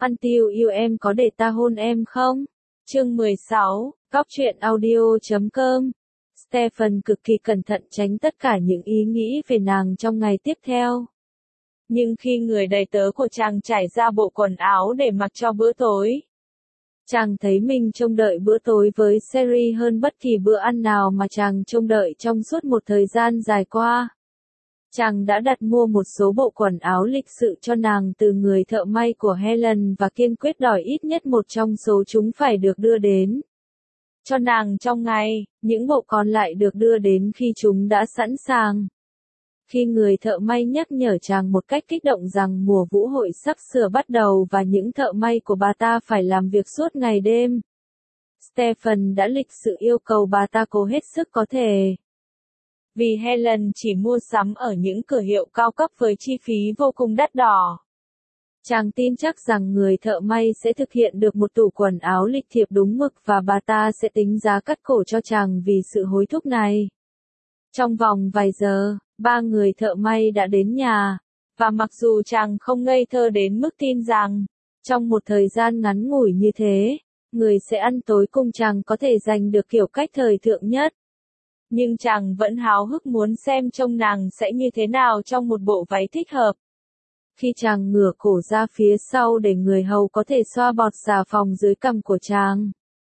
Until You Em có để ta hôn em không? Chương 16, Góc truyện audio.com. Stephen cực kỳ cẩn thận tránh tất cả những ý nghĩ về nàng trong ngày tiếp theo. Nhưng khi người đầy tớ của chàng trải ra bộ quần áo để mặc cho bữa tối, chàng thấy mình trông đợi bữa tối với Sherry hơn bất kỳ bữa ăn nào mà chàng trông đợi trong suốt một thời gian dài qua. Chàng đã đặt mua một số bộ quần áo lịch sự cho nàng từ người thợ may của Helen và kiên quyết đòi ít nhất một trong số chúng phải được đưa đến cho nàng trong ngày, những bộ còn lại được đưa đến khi chúng đã sẵn sàng. Khi người thợ may nhắc nhở chàng một cách kích động rằng mùa vũ hội sắp sửa bắt đầu và những thợ may của bà ta phải làm việc suốt ngày đêm, Stephen đã lịch sự yêu cầu bà ta cố hết sức có thể. Vì Helen chỉ mua sắm ở những cửa hiệu cao cấp với chi phí vô cùng đắt đỏ, chàng tin chắc rằng người thợ may sẽ thực hiện được một tủ quần áo lịch thiệp đúng mực và bà ta sẽ tính giá cắt cổ cho chàng vì sự hối thúc này. Trong vòng vài giờ, ba người thợ may đã đến nhà, và mặc dù chàng không ngây thơ đến mức tin rằng, trong một thời gian ngắn ngủi như thế, người sẽ ăn tối cùng chàng có thể giành được kiểu cách thời thượng nhất, nhưng chàng vẫn háo hức muốn xem trông nàng sẽ như thế nào trong một bộ váy thích hợp. Khi chàng ngửa cổ ra phía sau để người hầu có thể xoa bọt xà phòng dưới cằm của chàng,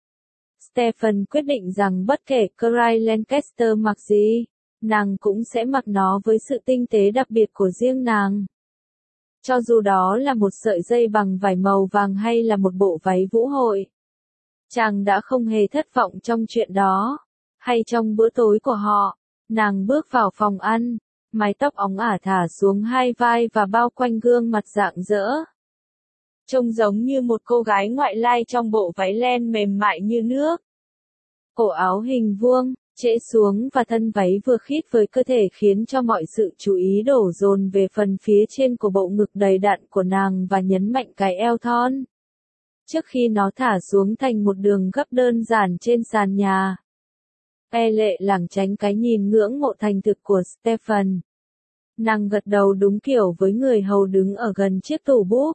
Stephen quyết định rằng bất kể Cary Lancaster mặc gì, nàng cũng sẽ mặc nó với sự tinh tế đặc biệt của riêng nàng. Cho dù đó là một sợi dây bằng vải màu vàng hay là một bộ váy vũ hội, chàng đã không hề thất vọng trong chuyện đó. Hay trong bữa tối của họ, nàng bước vào phòng ăn, mái tóc óng ả thả xuống hai vai và bao quanh gương mặt rạng rỡ. Trông giống như một cô gái ngoại lai trong bộ váy len mềm mại như nước. Cổ áo hình vuông, trễ xuống và thân váy vừa khít với cơ thể khiến cho mọi sự chú ý đổ dồn về phần phía trên của bộ ngực đầy đặn của nàng và nhấn mạnh cái eo thon. Trước khi nó thả xuống thành một đường gấp đơn giản trên sàn nhà, lệ lảng tránh cái nhìn ngưỡng mộ thành thực của Stephen. Nàng gật đầu đúng kiểu với người hầu đứng ở gần chiếc tủ búp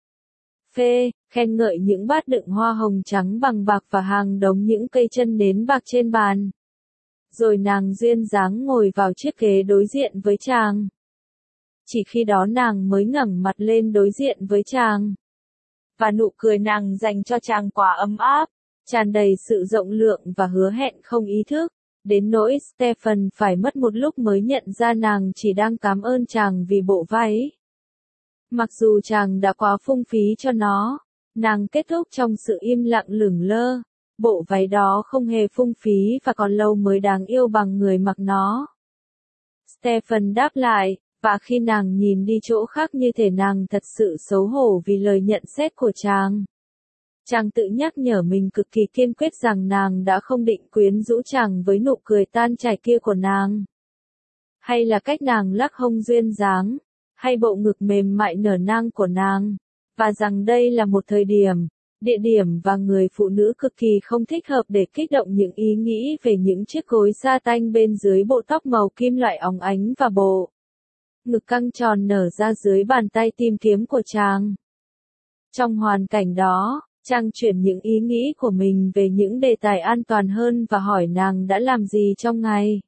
phê, khen ngợi những bát đựng hoa hồng trắng bằng bạc và hàng đống những cây chân nến bạc trên bàn. Rồi nàng duyên dáng ngồi vào chiếc ghế đối diện với chàng. Chỉ khi đó nàng mới ngẩng mặt lên đối diện với chàng. Và nụ cười nàng dành cho chàng quá ấm áp, tràn đầy sự rộng lượng và hứa hẹn không ý thức, đến nỗi Stephen phải mất một lúc mới nhận ra nàng chỉ đang cảm ơn chàng vì bộ váy. Mặc dù chàng đã quá phung phí cho nó, nàng kết thúc trong sự im lặng lửng lơ. Bộ váy đó không hề phung phí và còn lâu mới đáng yêu bằng người mặc nó. Stephen đáp lại, và khi nàng nhìn đi chỗ khác như thể nàng thật sự xấu hổ vì lời nhận xét của chàng. Chàng tự nhắc nhở mình cực kỳ kiên quyết rằng nàng đã không định quyến rũ chàng với nụ cười tan chảy kia của nàng. Hay là cách nàng lắc hông duyên dáng, hay bộ ngực mềm mại nở nang của nàng, và rằng đây là một thời điểm, địa điểm và người phụ nữ cực kỳ không thích hợp để kích động những ý nghĩ về những chiếc gối sa tanh bên dưới bộ tóc màu kim loại óng ánh và bộ ngực căng tròn nở ra dưới bàn tay tìm kiếm của chàng. Trong hoàn cảnh đó, chàng chuyển những ý nghĩ của mình về những đề tài an toàn hơn và hỏi nàng đã làm gì trong ngày.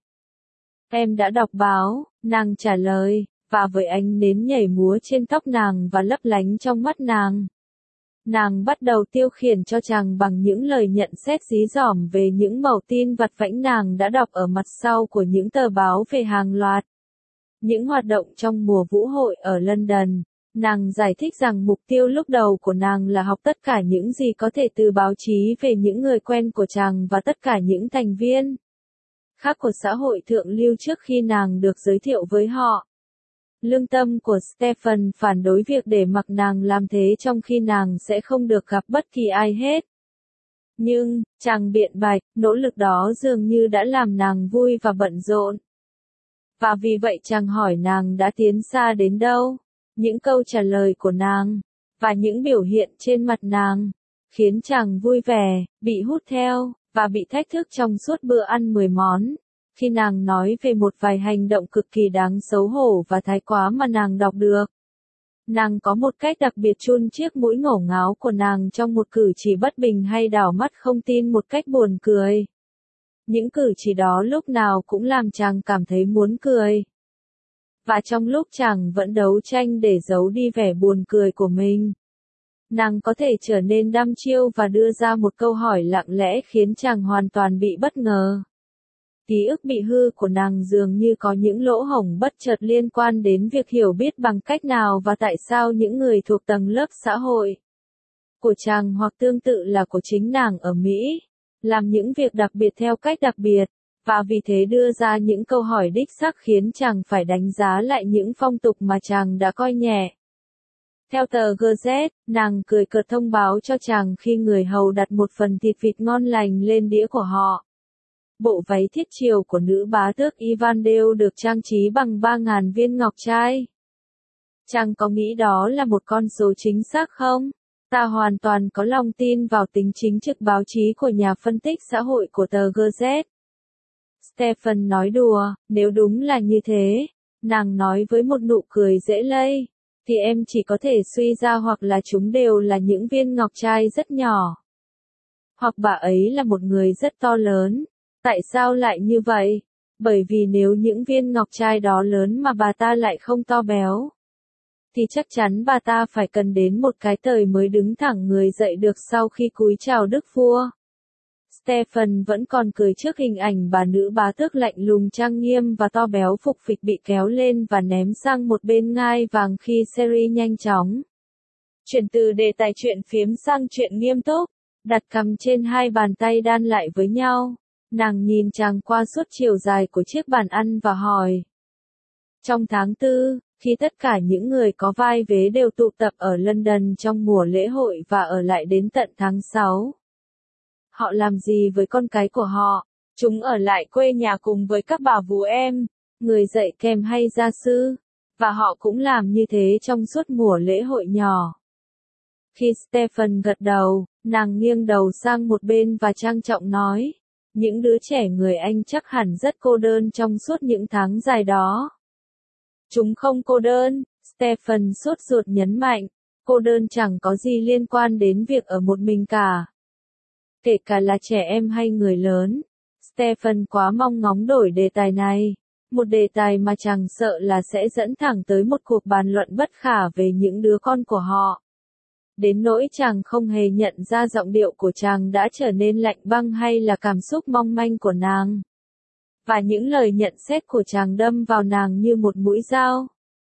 Em đã đọc báo, nàng trả lời, và với ánh nến nhảy múa trên tóc nàng và lấp lánh trong mắt nàng. Nàng bắt đầu tiêu khiển cho chàng bằng những lời nhận xét dí dỏm về những mẩu tin vặt vãnh nàng đã đọc ở mặt sau của những tờ báo về hàng loạt những hoạt động trong mùa vũ hội ở London. Nàng giải thích rằng mục tiêu lúc đầu của nàng là học tất cả những gì có thể từ báo chí về những người quen của chàng và tất cả những thành viên khác của xã hội thượng lưu trước khi nàng được giới thiệu với họ. Lương tâm của Stephen phản đối việc để mặc nàng làm thế trong khi nàng sẽ không được gặp bất kỳ ai hết. Nhưng, chàng biện bạch, nỗ lực đó dường như đã làm nàng vui và bận rộn. Và vì vậy chàng hỏi nàng đã tiến xa đến đâu. Những câu trả lời của nàng, và những biểu hiện trên mặt nàng, khiến chàng vui vẻ, bị hút theo, và bị thách thức trong suốt bữa ăn 10 món. Khi nàng nói về một vài hành động cực kỳ đáng xấu hổ và thái quá mà nàng đọc được. Nàng có một cách đặc biệt chun chiếc mũi ngổ ngáo của nàng trong một cử chỉ bất bình hay đảo mắt không tin một cách buồn cười. Những cử chỉ đó lúc nào cũng làm chàng cảm thấy muốn cười. Và trong lúc chàng vẫn đấu tranh để giấu đi vẻ buồn cười của mình, nàng có thể trở nên đăm chiêu và đưa ra một câu hỏi lặng lẽ khiến chàng hoàn toàn bị bất ngờ. Ký ức bị hư của nàng dường như có những lỗ hổng bất chợt liên quan đến việc hiểu biết bằng cách nào và tại sao những người thuộc tầng lớp xã hội của chàng hoặc tương tự là của chính nàng ở Mỹ, làm những việc đặc biệt theo cách đặc biệt, và vì thế đưa ra những câu hỏi đích xác khiến chàng phải đánh giá lại những phong tục mà chàng đã coi nhẹ. Theo tờ Gazette, nàng cười cợt thông báo cho chàng khi người hầu đặt một phần thịt vịt ngon lành lên đĩa của họ. Bộ váy thiết triều của nữ bá tước Ivandale được trang trí bằng 3.000 viên ngọc trai. Chàng có nghĩ đó là một con số chính xác không? Ta hoàn toàn có lòng tin vào tính chính trực báo chí của nhà phân tích xã hội của tờ Gazette. Stephen nói đùa, nếu đúng là như thế, nàng nói với một nụ cười dễ lây, thì em chỉ có thể suy ra hoặc là chúng đều là những viên ngọc trai rất nhỏ. Hoặc bà ấy là một người rất to lớn. Tại sao lại như vậy? Bởi vì nếu những viên ngọc trai đó lớn mà bà ta lại không to béo, thì chắc chắn bà ta phải cần đến một cái tời mới đứng thẳng người dậy được sau khi cúi chào đức vua. Stephen vẫn còn cười trước hình ảnh bà nữ bá tước lạnh lùng trang nghiêm và to béo phục phịch bị kéo lên và ném sang một bên ngai vàng khi Sherry nhanh chóng chuyển từ đề tài chuyện phiếm sang chuyện nghiêm túc, đặt cằm trên hai bàn tay đan lại với nhau. Nàng nhìn chàng qua suốt chiều dài của chiếc bàn ăn và hỏi. Trong tháng 4, khi tất cả những người có vai vế đều tụ tập ở London trong mùa lễ hội và ở lại đến tận tháng 6, họ làm gì với con cái của họ? Chúng ở lại quê nhà cùng với các bà vú em, người dạy kèm hay gia sư, và họ cũng làm như thế trong suốt mùa lễ hội nhỏ. Khi Stephen gật đầu, nàng nghiêng đầu sang một bên và trang trọng nói. Những đứa trẻ người Anh chắc hẳn rất cô đơn trong suốt những tháng dài đó. Chúng không cô đơn, Stephen sốt ruột nhấn mạnh, cô đơn chẳng có gì liên quan đến việc ở một mình cả. Kể cả là trẻ em hay người lớn, Stephen quá mong ngóng đổi đề tài này, một đề tài mà chàng sợ là sẽ dẫn thẳng tới một cuộc bàn luận bất khả về những đứa con của họ. Đến nỗi chàng không hề nhận ra giọng điệu của chàng đã trở nên lạnh băng hay là cảm xúc mong manh của nàng. Và những lời nhận xét của chàng đâm vào nàng như một mũi dao.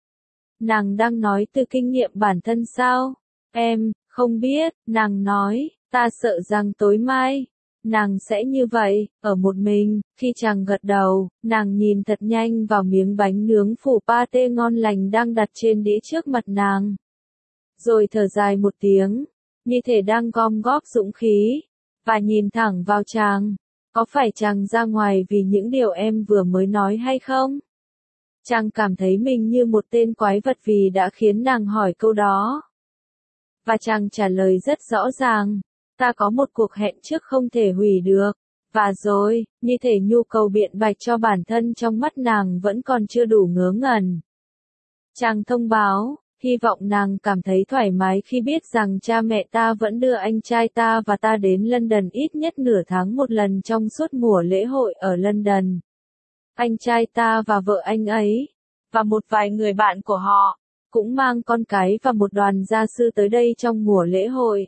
Nàng đang nói từ kinh nghiệm bản thân sao? Em, không biết, nàng nói, ta sợ rằng tối mai, nàng sẽ như vậy, ở một mình. Khi chàng gật đầu, nàng nhìn thật nhanh vào miếng bánh nướng phủ pate ngon lành đang đặt trên đĩa trước mặt nàng. Rồi thở dài một tiếng, như thể đang gom góp dũng khí, và nhìn thẳng vào chàng. Có phải chàng ra ngoài vì những điều em vừa mới nói hay không? Chàng cảm thấy mình như một tên quái vật vì đã khiến nàng hỏi câu đó. Và chàng trả lời rất rõ ràng, ta có một cuộc hẹn trước không thể hủy được. Và rồi, như thể nhu cầu biện bạch cho bản thân trong mắt nàng vẫn còn chưa đủ ngớ ngẩn. Chàng thông báo. Hy vọng nàng cảm thấy thoải mái khi biết rằng cha mẹ ta vẫn đưa anh trai ta và ta đến London ít nhất nửa tháng một lần trong suốt mùa lễ hội ở London. Anh trai ta và vợ anh ấy, và một vài người bạn của họ, cũng mang con cái và một đoàn gia sư tới đây trong mùa lễ hội.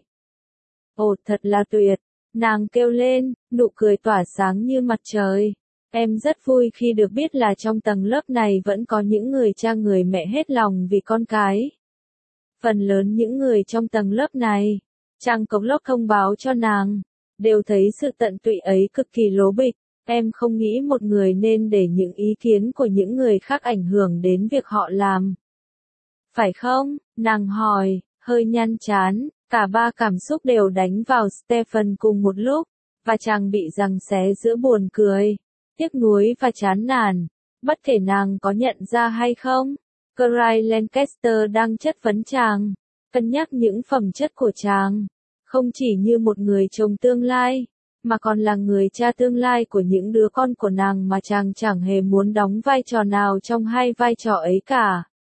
Ồ, thật là tuyệt, nàng kêu lên, nụ cười tỏa sáng như mặt trời. Em rất vui khi được biết là trong tầng lớp này vẫn có những người cha người mẹ hết lòng vì con cái. Phần lớn những người trong tầng lớp này, chàng Cống Lốc thông báo cho nàng, đều thấy sự tận tụy ấy cực kỳ lố bịch. Em không nghĩ một người nên để những ý kiến của những người khác ảnh hưởng đến việc họ làm. Phải không? Nàng hỏi, hơi nhăn chán, cả ba cảm xúc đều đánh vào Stephen cùng một lúc, và chàng bị giằng xé giữa buồn cười, tiếc nuối và chán nản. Bất kể nàng có nhận ra hay không, Clyde Lancaster đang chất vấn chàng, cân nhắc những phẩm chất của chàng, không chỉ như một người chồng tương lai, mà còn là người cha tương lai của những đứa con của nàng mà chàng chẳng hề muốn đóng vai trò nào trong hai vai trò ấy cả.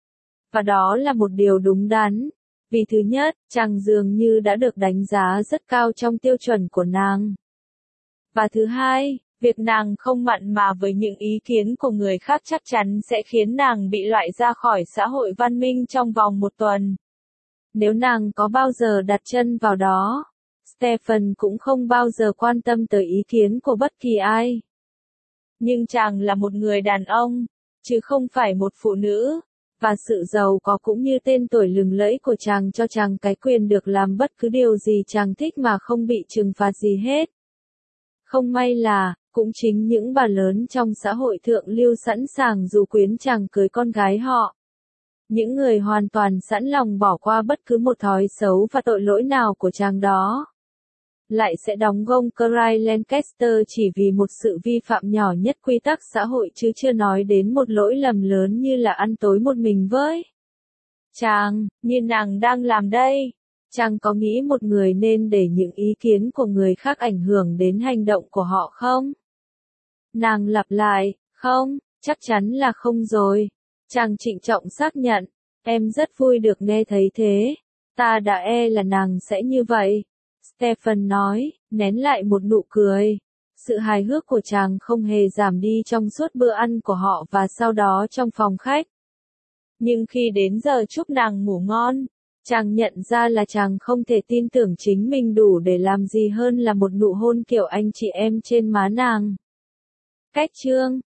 Và đó là một điều đúng đắn. Vì thứ nhất, chàng dường như đã được đánh giá rất cao trong tiêu chuẩn của nàng. Và thứ hai, việc nàng không mặn mà với những ý kiến của người khác chắc chắn sẽ khiến nàng bị loại ra khỏi xã hội văn minh trong vòng 1 tuần. Nếu nàng có bao giờ đặt chân vào đó, Stephen cũng không bao giờ quan tâm tới ý kiến của bất kỳ ai. Nhưng chàng là một người đàn ông, chứ không phải một phụ nữ, và sự giàu có cũng như tên tuổi lừng lẫy của chàng cho chàng cái quyền được làm bất cứ điều gì chàng thích mà không bị trừng phạt gì hết. Không may là, cũng chính những bà lớn trong xã hội thượng lưu sẵn sàng dụ quyến chàng cưới con gái họ. Những người hoàn toàn sẵn lòng bỏ qua bất cứ một thói xấu và tội lỗi nào của chàng đó. Lại sẽ đóng gông Clyde Lancaster chỉ vì một sự vi phạm nhỏ nhất quy tắc xã hội chứ chưa nói đến một lỗi lầm lớn như là ăn tối một mình với chàng, như nàng đang làm đây. Chàng có nghĩ một người nên để những ý kiến của người khác ảnh hưởng đến hành động của họ không? Nàng lặp lại, không, chắc chắn là không rồi. Chàng trịnh trọng xác nhận, em rất vui được nghe thấy thế. Ta đã là nàng sẽ như vậy. Stephen nói, nén lại một nụ cười. Sự hài hước của chàng không hề giảm đi trong suốt bữa ăn của họ và sau đó trong phòng khách. Nhưng khi đến giờ chúc nàng ngủ ngon, chàng nhận ra là chàng không thể tin tưởng chính mình đủ để làm gì hơn là một nụ hôn kiểu anh chị em trên má nàng. Cách chương